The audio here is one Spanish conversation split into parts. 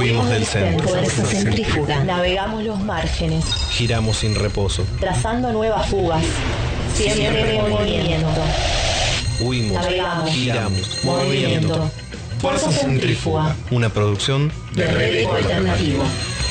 Salimos del centro. Fuerza centrífuga. Navegamos los márgenes. Giramos sin reposo. Trazando nuevas fugas. Siempre en movimiento. Huimos. Navegamos. Giramos. Movimiento. Fuerza centrífuga. Una producción De Red Eco Alternativo.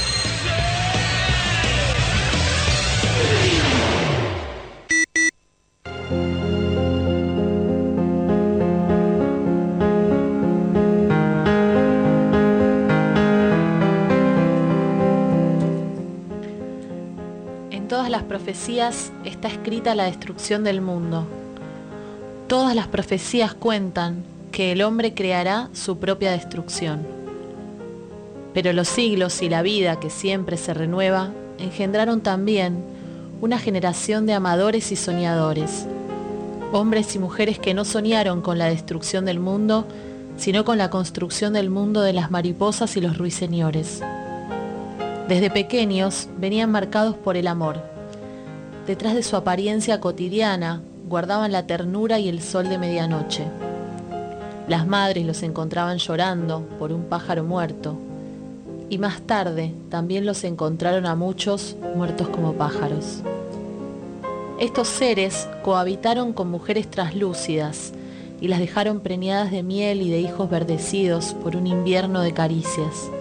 En todas las profecías está escrita la destrucción del mundo. Todas las profecías cuentan que el hombre creará su propia destrucción. Pero los siglos y la vida, que siempre se renueva, engendraron también una generación de amadores y soñadores, hombres y mujeres que no soñaron con la destrucción del mundo, sino con la construcción del mundo de las mariposas y los ruiseñores. Desde pequeños venían marcados por el amor. Detrás de su apariencia cotidiana guardaban la ternura y el sol de medianoche. Las madres los encontraban llorando por un pájaro muerto, y más tarde también los encontraron a muchos muertos como pájaros. Estos seres cohabitaron con mujeres translúcidas y las dejaron preñadas de miel y de hijos verdecidos por un invierno de caricias.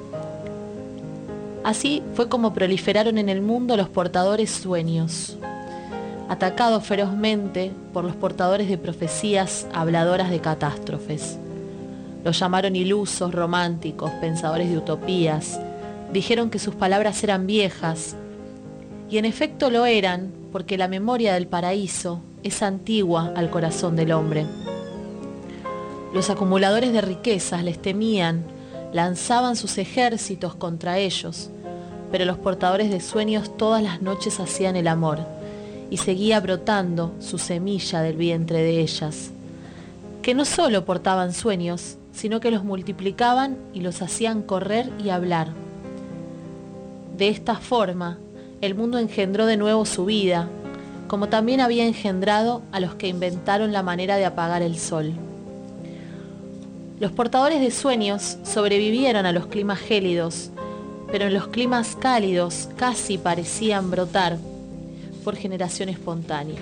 Así fue como proliferaron en el mundo los portadores sueños, atacados ferozmente por los portadores de profecías habladoras de catástrofes. Los llamaron ilusos, románticos, pensadores de utopías. Dijeron que sus palabras eran viejas, y en efecto lo eran, porque la memoria del paraíso es antigua al corazón del hombre. Los acumuladores de riquezas les temían, lanzaban sus ejércitos contra ellos, pero los portadores de sueños todas las noches hacían el amor, y seguía brotando su semilla del vientre de ellas, que no solo portaban sueños, sino que los multiplicaban y los hacían correr y hablar. De esta forma, el mundo engendró de nuevo su vida, como también había engendrado a los que inventaron la manera de apagar el sol. Los portadores de sueños sobrevivieron a los climas gélidos, pero en los climas cálidos casi parecían brotar por generación espontánea.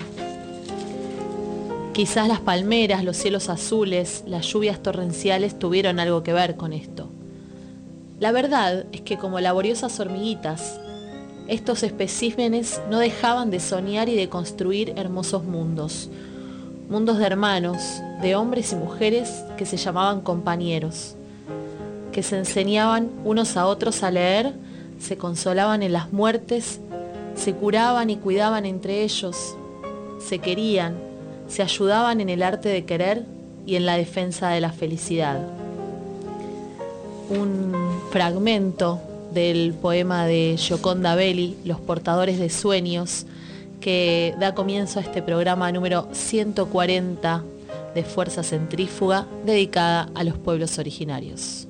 Quizás las palmeras, los cielos azules, las lluvias torrenciales tuvieron algo que ver con esto. La verdad es que como laboriosas hormiguitas, estos especímenes no dejaban de soñar y de construir hermosos mundos, mundos de hermanos, de hombres y mujeres que se llamaban compañeros, que se enseñaban unos a otros a leer, se consolaban en las muertes, se curaban y cuidaban entre ellos, se querían, se ayudaban en el arte de querer y en la defensa de la felicidad. Un fragmento del poema de Gioconda Belli, Los portadores de sueños, que da comienzo a este programa número 140 de Fuerza Centrífuga, dedicada a los pueblos originarios.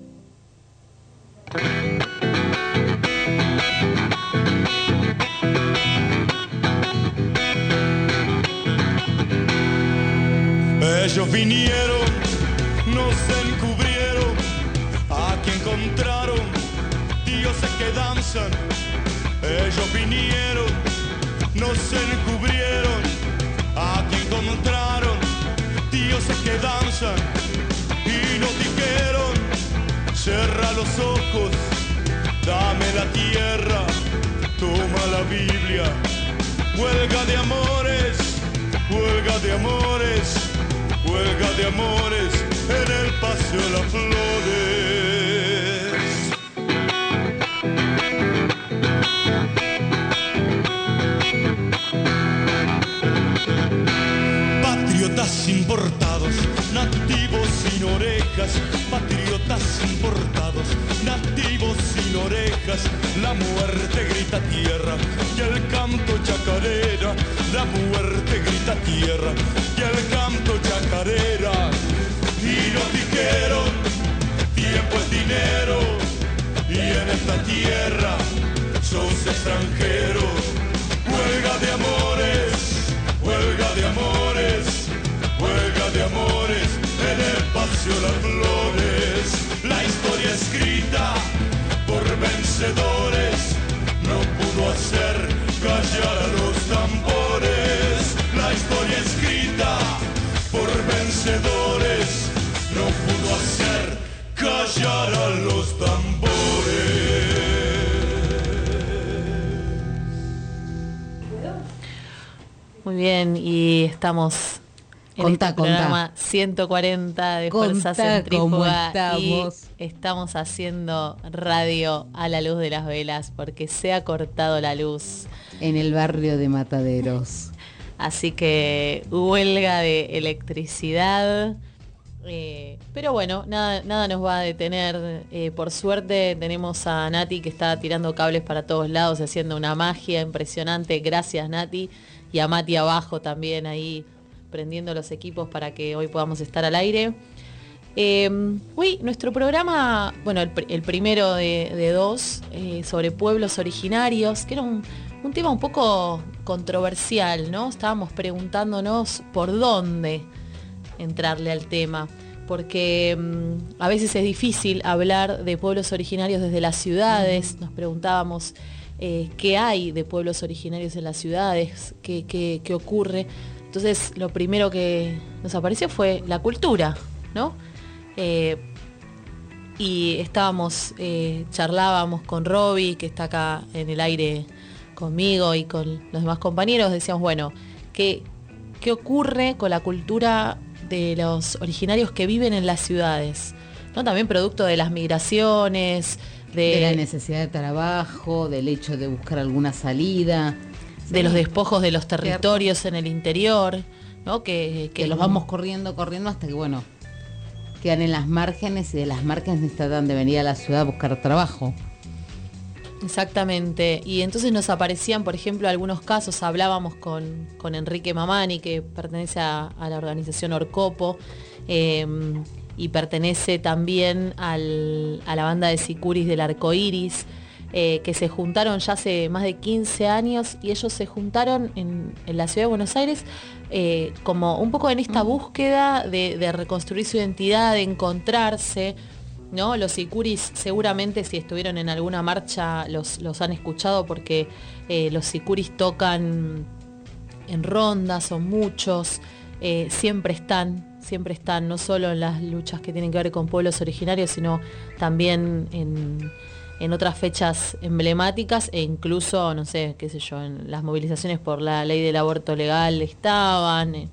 Ellos vinieron, nos encubrieron, aquí encontraron dioses que danzan. Ellos vinieron, nos encubrieron, aquí encontraron dioses que danzan. Y nos dijeron, cierra los ojos, dame la tierra, toma la Biblia. Huelga de amores, huelga de amores, huelga de amores en el Paseo de las Flores. Patriotas importados, nativos sin orejas, patriotas importados, nativos sin orejas, la muerte grita tierra y el canto chacarera, la muerte grita tierra y el canto chacarera. Y nos dijeron, tiempo es dinero, y en esta tierra sos extranjero. Huelga de amores, huelga de amores, huelga de amores en el Paseo de las Flores. La historia escrita Bien, y estamos en este programa 140 de Fuerza Centrífuga y estamos haciendo radio a la luz de las velas porque se ha cortado la luz en el barrio de Mataderos. Así que huelga de electricidad, pero bueno, nada nos va a detener. Por suerte tenemos a Nati que está tirando cables para todos lados, haciendo una magia impresionante. Gracias, Nati, y a Mati abajo también ahí prendiendo los equipos para que hoy podamos estar al aire. Hoy nuestro programa, bueno, el primero de dos, sobre pueblos originarios, que era un tema un poco controversial, ¿no? Estábamos preguntándonos por dónde entrarle al tema, porque a veces es difícil hablar de pueblos originarios desde las ciudades. Nos preguntábamos qué hay de pueblos originarios en las ciudades, qué ocurre. Entonces lo primero que nos apareció fue la cultura, ¿no? Y charlábamos con Robbie, que está acá en el aire conmigo y con los demás compañeros. Decíamos, bueno, ¿qué ocurre con la cultura de los originarios que viven en las ciudades, ¿no? También producto de las migraciones, de la necesidad de trabajo, del hecho de buscar alguna salida, de los despojos de los territorios en el interior, ¿no? Que los vamos corriendo hasta que, bueno, quedan en las márgenes, y de las márgenes tratan de venir a la ciudad a buscar trabajo. Exactamente, y entonces nos aparecían, por ejemplo, algunos casos. Hablábamos con Enrique Mamani, que pertenece a la organización Orcopo, y pertenece también a la banda de sicuris del Arco Iris, que se juntaron ya hace más de 15 años, y ellos se juntaron en la ciudad de Buenos Aires como un poco en esta búsqueda de reconstruir su identidad, de encontrarse, ¿no? Los sicuris seguramente, si estuvieron en alguna marcha, los han escuchado, porque los sicuris tocan en rondas, son muchos, siempre están, no solo en las luchas que tienen que ver con pueblos originarios, sino también en otras fechas emblemáticas, e incluso, no sé, qué sé yo, en las movilizaciones por la ley del aborto legal estaban.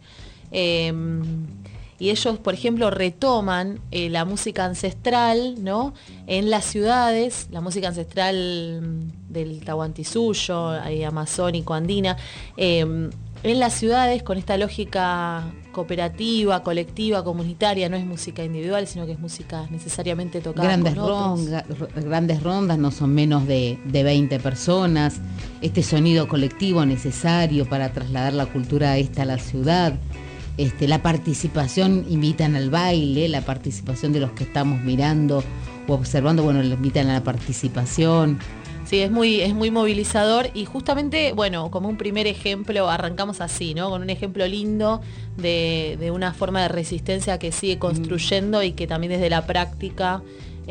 Y ellos, por ejemplo, retoman la música ancestral, ¿no? En las ciudades, la música ancestral del Tahuantinsuyo, amazónico, andina, en las ciudades, con esta lógica cooperativa, colectiva, comunitaria. No es música individual, sino que es música necesariamente tocada grandes rondas, no son menos de 20 personas. Este sonido colectivo necesario para trasladar la cultura esta a la ciudad. La participación, invitan al baile, la participación de los que estamos mirando o observando, bueno, le invitan a la participación. Sí, es muy movilizador, y justamente, bueno, como un primer ejemplo, arrancamos así, ¿no? Con un ejemplo lindo de una forma de resistencia que sigue construyendo y que también desde la práctica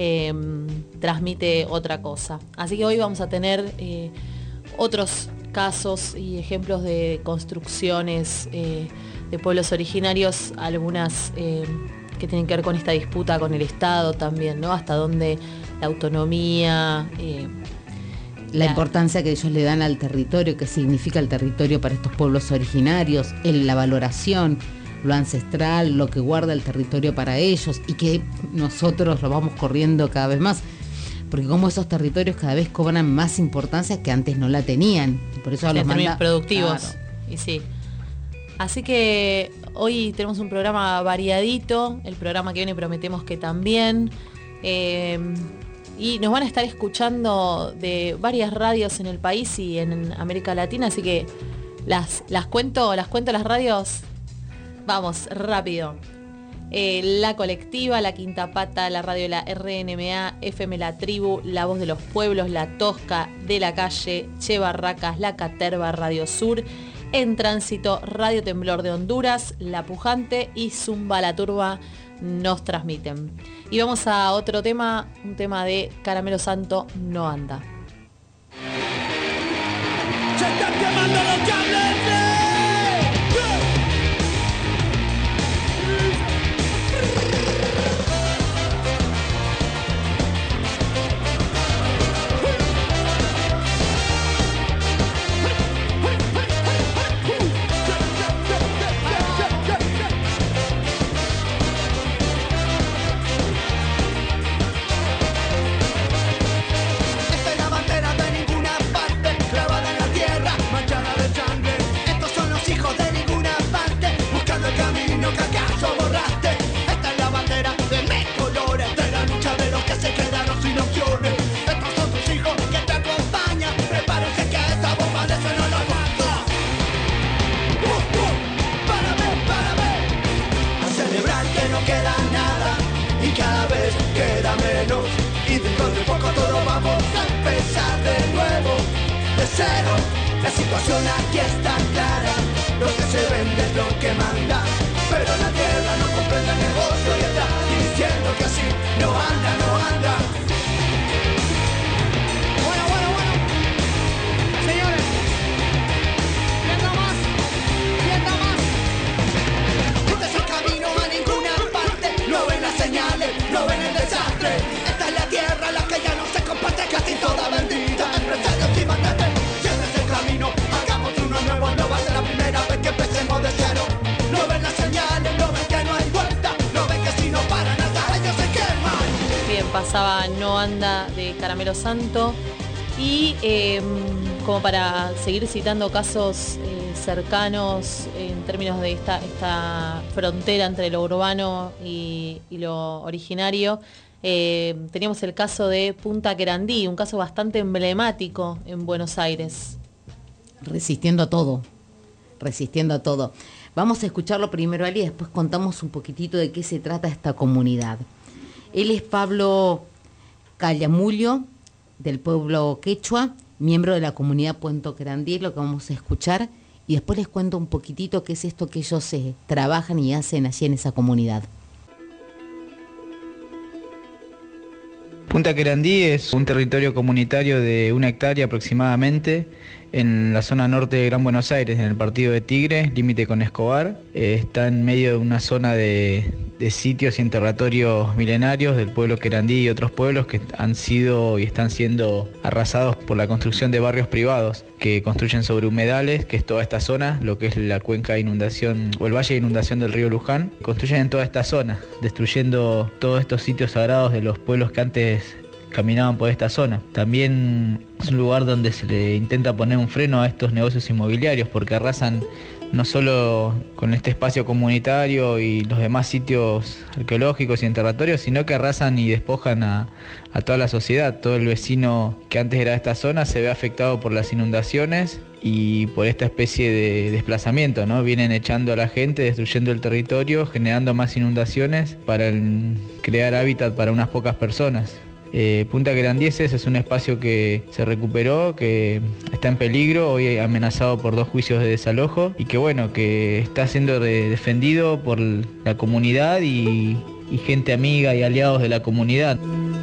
transmite otra cosa. Así que hoy vamos a tener otros casos y ejemplos de construcciones de pueblos originarios, algunas que tienen que ver con esta disputa con el Estado también, ¿no? Hasta dónde la autonomía, la importancia que ellos le dan al territorio, qué significa el territorio para estos pueblos originarios, la valoración, lo ancestral, lo que guarda el territorio para ellos, y que nosotros lo vamos corriendo cada vez más, porque como esos territorios cada vez cobran más importancia que antes no la tenían, y por eso los términos productivos. Claro. Y sí. Así que hoy tenemos un programa variadito, el programa que viene prometemos que también, y nos van a estar escuchando de varias radios en el país y en América Latina, así que las cuento las radios. Vamos, rápido. La Colectiva, La Quinta Pata, la radio de la RNMA, FM La Tribu, La Voz de los Pueblos, La Tosca, De la Calle, Che Barracas, La Caterva, Radio Sur, En Tránsito, Radio Temblor de Honduras, La Pujante y Zumba La Turba nos transmiten. Y vamos a otro tema, un tema de Caramelo Santo, No Anda. ¡Se están quemando los cables! cero. La situación aquí está clara, lo que se vende es lo que manda, pero la tierra no comprende el negocio y está diciendo que así no anda, no anda. Bueno, señores, viendo más. Este es el camino a ninguna parte, no ven las señales, no ven el desastre. Esta es la tierra, la que ya no se comparte, casi toda bendita, empresarios y mandantes. Hagamos uno nuevo, no va a ser la primera vez que empecemos de cero. No ven las señales, no ven que no hay vuelta, no ven que si no paran hasta ellos se queman. Bien, pasaba No Anda de Caramelo Santo. Y como para seguir citando casos cercanos en términos de esta frontera entre lo urbano y lo originario, teníamos el caso de Punta Querandí, un caso bastante emblemático en Buenos Aires. Resistiendo a todo. Vamos a escucharlo primero a él y después contamos un poquitito de qué se trata esta comunidad. Él es Pablo Callamullo, del pueblo quechua, miembro de la comunidad Punta Querandí, lo que vamos a escuchar, y después les cuento un poquitito qué es esto que ellos trabajan y hacen allí en esa comunidad. Punta Querandí es un territorio comunitario de 1 hectárea aproximadamente en la zona norte de Gran Buenos Aires, en el partido de Tigre, límite con Escobar. Está en medio de una zona de sitios y enterratorios milenarios del pueblo Querandí y otros pueblos que han sido y están siendo arrasados por la construcción de barrios privados que construyen sobre humedales, que es toda esta zona, lo que es la cuenca de inundación o el valle de inundación del río Luján. Construyen en toda esta zona, destruyendo todos estos sitios sagrados de los pueblos que antes caminaban por esta zona. También es un lugar donde se le intenta poner un freno a estos negocios inmobiliarios porque arrasan no solo con este espacio comunitario y los demás sitios arqueológicos y enterratorios, sino que arrasan y despojan a toda la sociedad. Todo el vecino que antes era de esta zona se ve afectado por las inundaciones y por esta especie de desplazamiento, ¿no? Vienen echando a la gente, destruyendo el territorio, generando más inundaciones para crear hábitat para unas pocas personas. Punta Querandí es un espacio que se recuperó, que está en peligro, hoy amenazado por 2 juicios de desalojo y que está siendo defendido por la comunidad y gente amiga y aliados de la comunidad.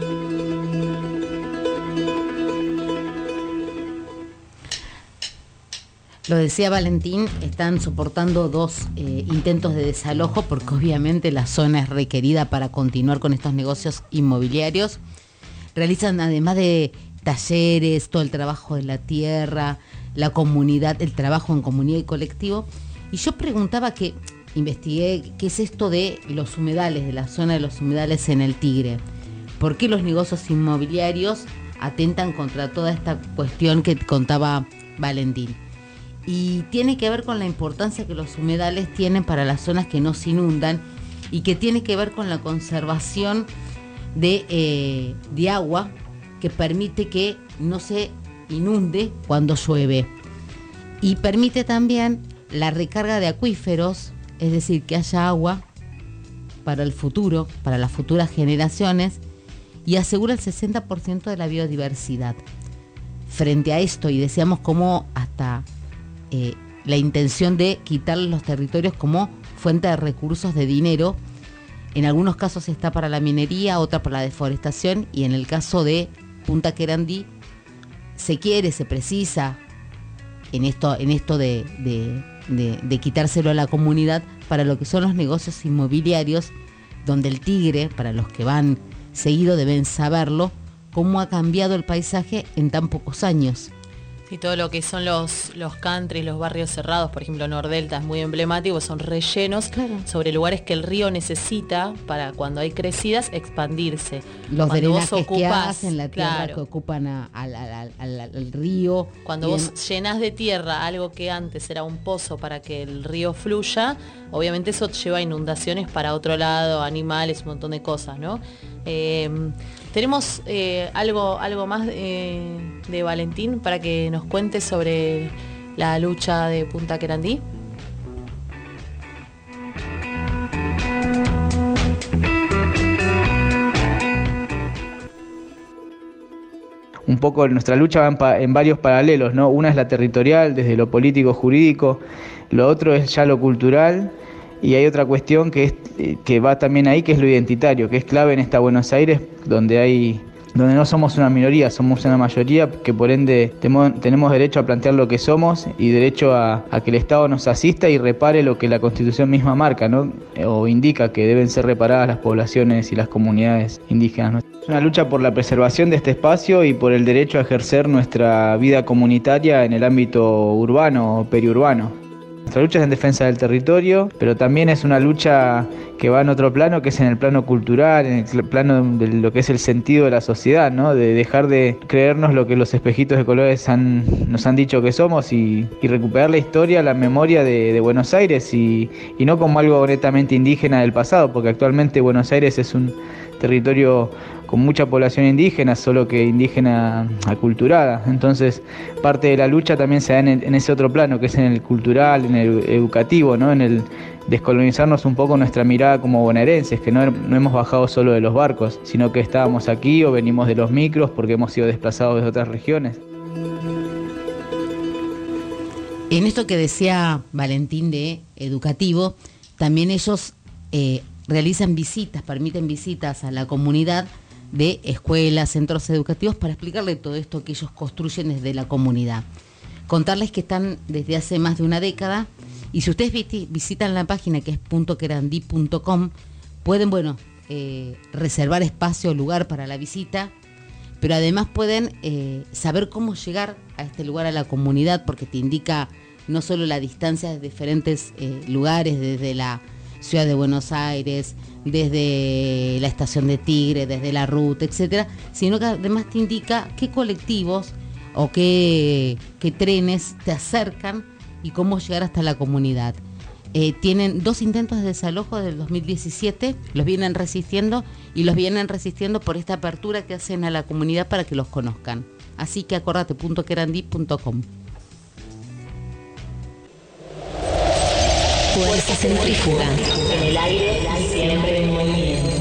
Lo decía Valentín, están soportando 2 intentos de desalojo porque obviamente la zona es requerida para continuar con estos negocios inmobiliarios. Realizan además de talleres, todo el trabajo de la tierra, la comunidad, el trabajo en comunidad y colectivo. Y yo preguntaba investigué qué es esto de los humedales, de la zona de los humedales en el Tigre. ¿Por qué los negocios inmobiliarios atentan contra toda esta cuestión que contaba Valentín? Y tiene que ver con la importancia que los humedales tienen para las zonas que no se inundan y que tiene que ver con la conservación de agua que permite que no se inunde cuando llueve. Y permite también la recarga de acuíferos, es decir, que haya agua para el futuro, para las futuras generaciones, y asegura el 60% de la biodiversidad. Frente a esto, y decíamos cómo hasta la intención de quitar los territorios como fuente de recursos de dinero, en algunos casos está para la minería, otra para la deforestación, y en el caso de Punta Querandí se precisa en esto de quitárselo a la comunidad para lo que son los negocios inmobiliarios, donde el Tigre, para los que van seguido deben saberlo, cómo ha cambiado el paisaje en tan pocos años. Y todo lo que son los countries, los barrios cerrados, por ejemplo Nordelta es muy emblemático, son rellenos sobre lugares que el río necesita para cuando hay crecidas expandirse. Los cuando drenajes vos ocupás, que hacen, la tierra claro, que ocupan al río. cuando vos llenás de tierra algo que antes era un pozo para que el río fluya, obviamente eso lleva a inundaciones para otro lado, animales, un montón de cosas, ¿no? Tenemos algo más de Valentín para que nos cuente sobre la lucha de Punta Querandí. un poco nuestra lucha va en varios paralelos, ¿no? Una es la territorial, desde lo político jurídico, lo otro es ya lo cultural, y hay otra cuestión que va también ahí, que es lo identitario, que es clave en esta Buenos Aires, donde no somos una minoría, somos una mayoría, que por ende tenemos derecho a plantear lo que somos y derecho a que el Estado nos asista y repare lo que la Constitución misma marca, ¿no? O indica que deben ser reparadas las poblaciones y las comunidades indígenas, ¿no? Es una lucha por la preservación de este espacio y por el derecho a ejercer nuestra vida comunitaria en el ámbito urbano o periurbano. Nuestra lucha es en defensa del territorio, pero también es una lucha que va en otro plano, que es en el plano cultural, en el plano de lo que es el sentido de la sociedad, ¿no? De dejar de creernos lo que los espejitos de colores nos han dicho que somos y recuperar la historia, la memoria de Buenos Aires y no como algo netamente indígena del pasado, porque actualmente Buenos Aires es un territorio con mucha población indígena, solo que indígena aculturada. Entonces, parte de la lucha también se da en ese otro plano, que es en el cultural, en el educativo, ¿no? En el descolonizarnos un poco nuestra mirada como bonaerenses, que no hemos bajado solo de los barcos, sino que estábamos aquí o venimos de los micros porque hemos sido desplazados de otras regiones. En esto que decía Valentín de educativo, también ellos realizan visitas, permiten visitas a la comunidad de escuelas, centros educativos, para explicarle todo esto que ellos construyen desde la comunidad. Contarles que están desde hace más de una década, y si ustedes visitan la página, que es .querandí.com, pueden, reservar espacio o lugar para la visita, pero además pueden saber cómo llegar a este lugar, a la comunidad, porque te indica no solo la distancia de diferentes lugares, desde la Ciudad de Buenos Aires, desde la estación de Tigre, desde la ruta, etcétera, sino que además te indica qué colectivos o qué trenes te acercan y cómo llegar hasta la comunidad. Tienen 2 intentos de desalojo del 2017, los vienen resistiendo por esta apertura que hacen a la comunidad para que los conozcan. Así que acordate, .querandí.com. Fuerza centrífuga en el aire, siempre en movimiento.